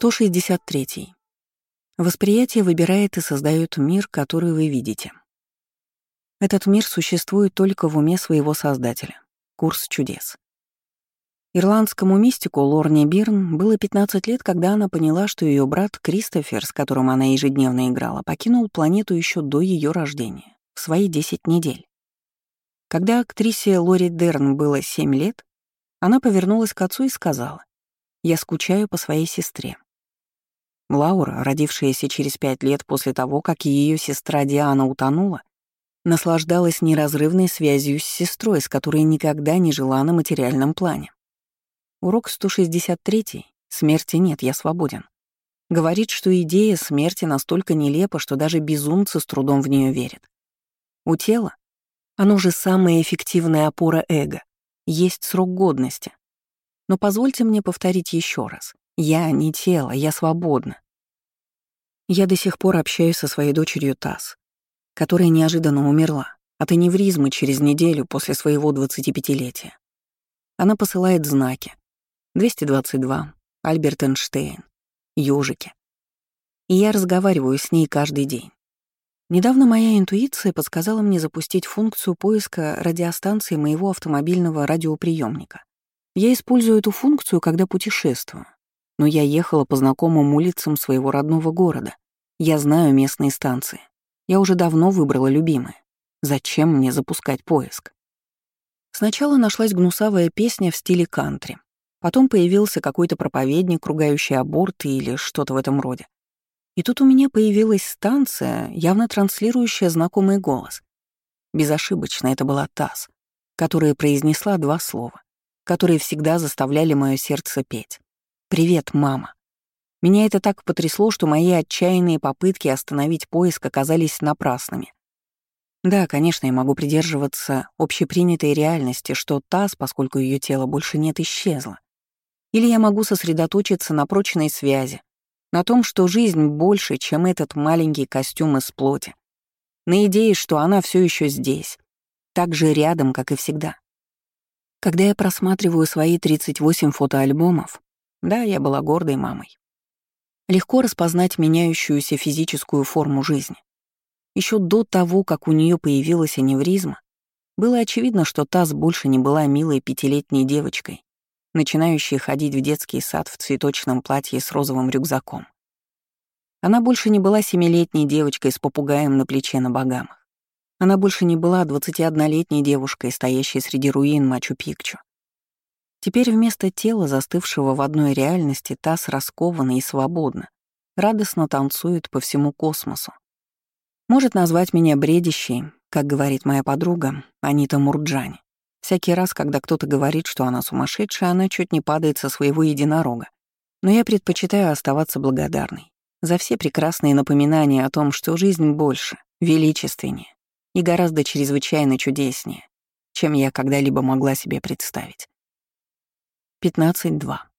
163. Восприятие выбирает и создает мир, который вы видите. Этот мир существует только в уме своего создателя. Курс чудес. Ирландскому мистику Лорне Бирн было 15 лет, когда она поняла, что ее брат Кристофер, с которым она ежедневно играла, покинул планету еще до ее рождения, в свои 10 недель. Когда актрисе Лори Дерн было 7 лет, она повернулась к отцу и сказала: «Я скучаю по своей сестре». Лаура, родившаяся через 5 лет после того, как ее сестра Диана утонула, наслаждалась неразрывной связью с сестрой, с которой никогда не жила на материальном плане. Урок 163. «Смерти нет, я свободен» говорит, что идея смерти настолько нелепа, что даже безумцы с трудом в нее верят. У тела, оно же самая эффективная опора эго, есть срок годности. Но позвольте мне повторить еще раз. Я не тело, я свободна. Я до сих пор общаюсь со своей дочерью Тасс, которая неожиданно умерла от аневризмы через неделю после своего 25-летия. Она посылает знаки. 222, Альберт Эйнштейн, ёжики. И я разговариваю с ней каждый день. Недавно моя интуиция подсказала мне запустить функцию поиска радиостанции моего автомобильного радиоприемника. Я использую эту функцию, когда путешествую. Но я ехала по знакомым улицам своего родного города. Я знаю местные станции. Я уже давно выбрала любимые. Зачем мне запускать поиск? Сначала нашлась гнусавая песня в стиле кантри. Потом появился какой-то проповедник, ругающий аборты или что-то в этом роде. И тут у меня появилась станция, явно транслирующая знакомый голос. Безошибочно это была Тасс, которая произнесла 2 слова, которые всегда заставляли мое сердце петь. «Привет, мама». Меня это так потрясло, что мои отчаянные попытки остановить поиск оказались напрасными. Да, конечно, я могу придерживаться общепринятой реальности, что Тасс, поскольку ее тело больше нет, исчезла. Или я могу сосредоточиться на прочной связи, на том, что жизнь больше, чем этот маленький костюм из плоти, на идее, что она все еще здесь, так же рядом, как и всегда. Когда я просматриваю свои 38 фотоальбомов, да, я была гордой мамой. Легко распознать меняющуюся физическую форму жизни. Еще до того, как у нее появилась аневризма, было очевидно, что Тасс больше не была милой 5-летней девочкой, начинающей ходить в детский сад в цветочном платье с розовым рюкзаком. Она больше не была 7-летней девочкой с попугаем на плече на Багамах. Она больше не была 21-летней девушкой, стоящей среди руин Мачу-Пикчу. Теперь вместо тела, застывшего в одной реальности, Тасс раскована и свободна, радостно танцует по всему космосу. Может назвать меня бредящей, как говорит моя подруга Анита Мурджани. Всякий раз, когда кто-то говорит, что она сумасшедшая, она чуть не падает со своего единорога. Но я предпочитаю оставаться благодарной за все прекрасные напоминания о том, что жизнь больше, величественнее и гораздо чрезвычайно чудеснее, чем я когда-либо могла себе представить. 15.2.